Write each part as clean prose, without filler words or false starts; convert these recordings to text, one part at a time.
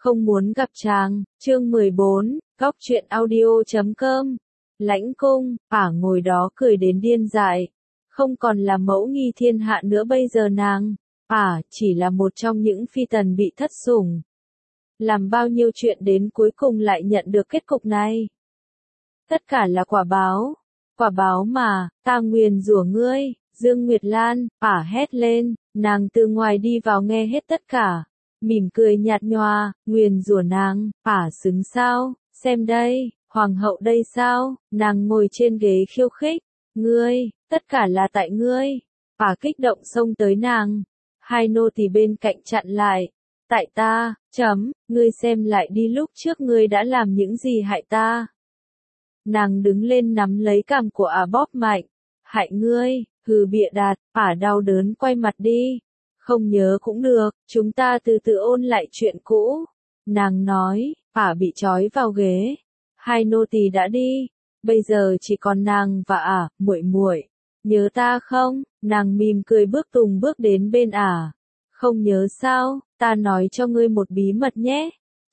Không muốn gặp chàng, chương 14, góc truyện audio.com. Lãnh cung, ngồi đó cười đến điên dại. Không còn là mẫu nghi thiên hạ nữa bây giờ nàng. Chỉ là một trong những phi tần bị thất sủng. Làm bao nhiêu chuyện đến cuối cùng lại nhận được kết cục này. Tất cả là quả báo. Quả báo mà, ta nguyền rủa ngươi, Dương Nguyệt Lan, hét lên, nàng từ ngoài đi vào nghe hết tất cả. Mỉm cười nhạt nhòa, nguyền rủa nàng, xứng sao, xem đây, hoàng hậu đây sao, nàng ngồi trên ghế khiêu khích, ngươi, tất cả là tại ngươi, kích động xông tới nàng, hai nô tỳ bên cạnh chặn lại, tại ta, ngươi xem lại đi lúc trước ngươi đã làm những gì hại ta. Nàng đứng lên nắm lấy cằm của bóp mạnh, hại ngươi, hừ bịa đặt, đau đớn quay mặt đi. Không nhớ cũng được, chúng ta từ từ ôn lại chuyện cũ. Nàng nói, bị trói vào ghế. Hai nô tỳ đã đi, bây giờ chỉ còn nàng và muội muội. Nhớ ta không? Nàng mỉm cười bước từng bước đến bên Không nhớ sao, ta nói cho ngươi một bí mật nhé.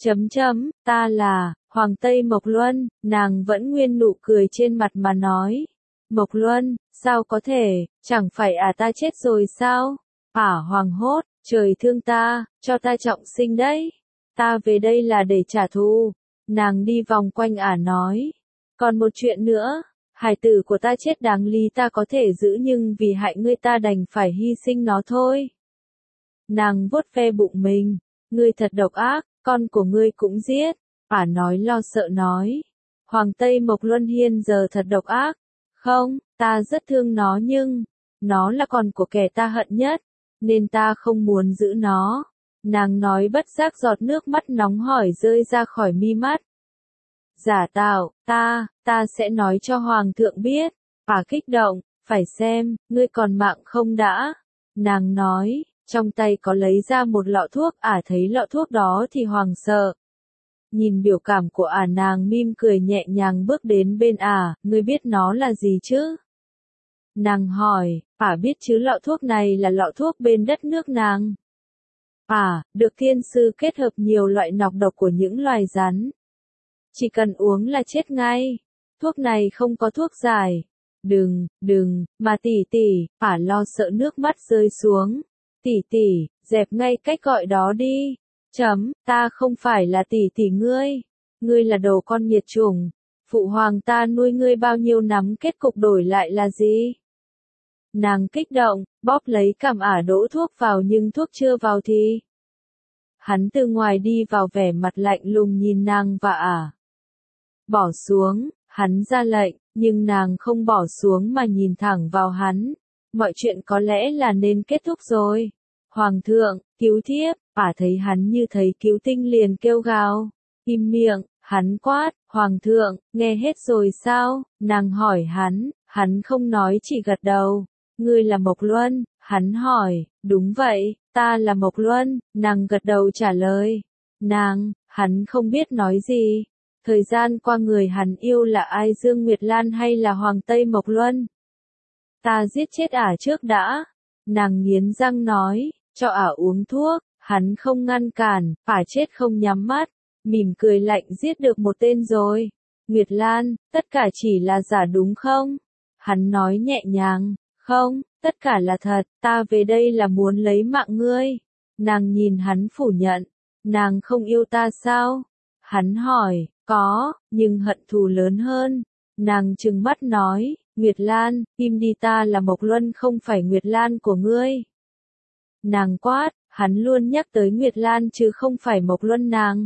Ta là Hoàng Tây Mộc Luân, nàng vẫn nguyên nụ cười trên mặt mà nói. Mộc Luân, sao có thể, chẳng phải ta chết rồi sao? Hoàng hốt, trời thương ta, cho ta trọng sinh đấy. Ta về đây là để trả thù. Nàng đi vòng quanh nói. Còn một chuyện nữa, hài tử của ta chết đáng lý ta có thể giữ nhưng vì hại ngươi ta đành phải hy sinh nó thôi. Nàng vuốt ve bụng mình. Ngươi thật độc ác, con của ngươi cũng giết. Nói lo sợ nói. Hoàng Tây Mộc Luân Hiên giờ thật độc ác. Không, ta rất thương nó nhưng, nó là con của kẻ ta hận nhất. Nên ta không muốn giữ nó. Nàng nói bất giác giọt nước mắt nóng hổi rơi ra khỏi mi mắt. Giả tạo, ta sẽ nói cho Hoàng thượng biết. Kích động, phải xem, ngươi còn mạng không đã. Nàng nói, trong tay có lấy ra một lọ thuốc, thấy lọ thuốc đó thì Hoàng sợ. Nhìn biểu cảm của nàng mỉm cười nhẹ nhàng bước đến bên ngươi biết nó là gì chứ? Nàng hỏi, biết chứ lọ thuốc này là lọ thuốc bên đất nước nàng. Được thiên sư kết hợp nhiều loại nọc độc của những loài rắn. Chỉ cần uống là chết ngay. Thuốc này không có thuốc giải. Đừng, mà tỷ, lo sợ nước mắt rơi xuống. Tỷ, dẹp ngay cách gọi đó đi. Ta không phải là tỷ ngươi. Ngươi là đồ con nghiệt chủng. Phụ hoàng ta nuôi ngươi bao nhiêu năm kết cục đổi lại là gì? Nàng kích động, bóp lấy cằm đổ thuốc vào nhưng thuốc chưa vào thì. Hắn từ ngoài đi vào vẻ mặt lạnh lùng nhìn nàng và bỏ xuống, hắn ra lệnh, nhưng nàng không bỏ xuống mà nhìn thẳng vào hắn. Mọi chuyện có lẽ là nên kết thúc rồi. Hoàng thượng, cứu thiếp, thấy hắn như thấy cứu tinh liền kêu gào. Im miệng, hắn quát, Hoàng thượng, nghe hết rồi sao? Nàng hỏi hắn không nói chỉ gật đầu. Ngươi là Mộc Luân, hắn hỏi, đúng vậy, ta là Mộc Luân, nàng gật đầu trả lời. Hắn không biết nói gì. Thời gian qua người hắn yêu là ai, Dương Nguyệt Lan hay là Hoàng Tây Mộc Luân? Ta giết chết trước đã. Nàng nghiến răng nói, cho uống thuốc, hắn không ngăn cản, chết không nhắm mắt, mỉm cười lạnh giết được một tên rồi. Nguyệt Lan, tất cả chỉ là giả đúng không? Hắn nói nhẹ nhàng, không, tất cả là thật, ta về đây là muốn lấy mạng ngươi. Nàng nhìn hắn phủ nhận, nàng không yêu ta sao? Hắn hỏi, có, nhưng hận thù lớn hơn. Nàng trừng mắt nói, Nguyệt Lan, im đi, ta là Mộc Luân không phải Nguyệt Lan của ngươi. Nàng quát, hắn luôn nhắc tới Nguyệt Lan chứ không phải Mộc Luân nàng.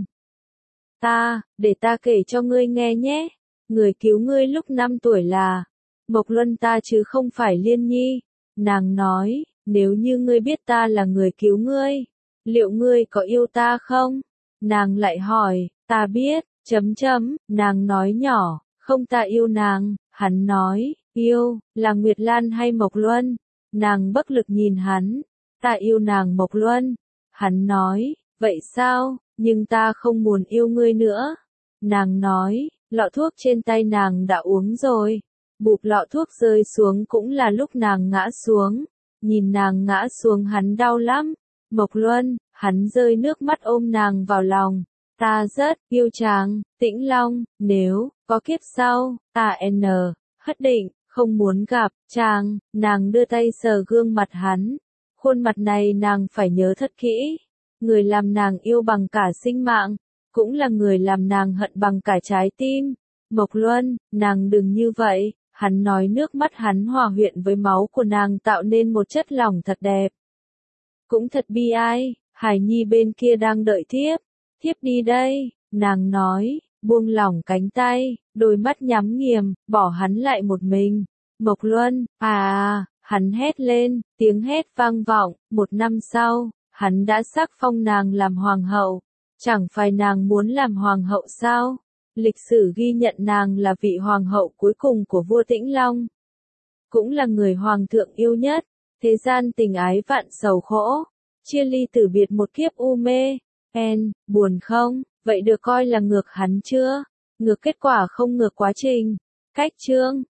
Để ta kể cho ngươi nghe nhé. Người cứu ngươi lúc 5 tuổi là Mộc Luân ta chứ không phải Liên Nhi. Nàng nói, nếu như ngươi biết ta là người cứu ngươi, liệu ngươi có yêu ta không? Nàng lại hỏi, ta biết, nàng nói nhỏ, không ta yêu nàng. Hắn nói, yêu, là Nguyệt Lan hay Mộc Luân? Nàng bất lực nhìn hắn, ta yêu nàng Mộc Luân. Hắn nói, vậy sao, nhưng ta không muốn yêu ngươi nữa. Nàng nói, lọ thuốc trên tay nàng đã uống rồi. Bụp lọ thuốc rơi xuống cũng là lúc nàng ngã xuống. Nhìn nàng ngã xuống hắn đau lắm. Mộc Luân, hắn rơi nước mắt ôm nàng vào lòng. Ta rất yêu chàng, Tĩnh Long, nếu có kiếp sau, ta hất định, không muốn gặp chàng. Nàng đưa tay sờ gương mặt hắn. Khuôn mặt này nàng phải nhớ thật kỹ. Người làm nàng yêu bằng cả sinh mạng, cũng là người làm nàng hận bằng cả trái tim. Mộc Luân, nàng đừng như vậy. Hắn nói, nước mắt hắn hòa quyện với máu của nàng tạo nên một chất lỏng thật đẹp. Cũng thật bi ai, Hải Nhi bên kia đang đợi thiếp. Thiếp đi đây, nàng nói, buông lỏng cánh tay, đôi mắt nhắm nghiền, bỏ hắn lại một mình. Mộc Luân, hắn hét lên, tiếng hét vang vọng. 1 năm sau, hắn đã sắc phong nàng làm hoàng hậu. Chẳng phải nàng muốn làm hoàng hậu sao? Lịch sử ghi nhận nàng là vị hoàng hậu cuối cùng của vua Tĩnh Long. Cũng là người hoàng thượng yêu nhất. Thế gian tình ái vạn sầu khổ. Chia ly tử biệt một kiếp u mê. Buồn không? Vậy được coi là ngược hắn chưa? Ngược kết quả không ngược quá trình. Cách chương.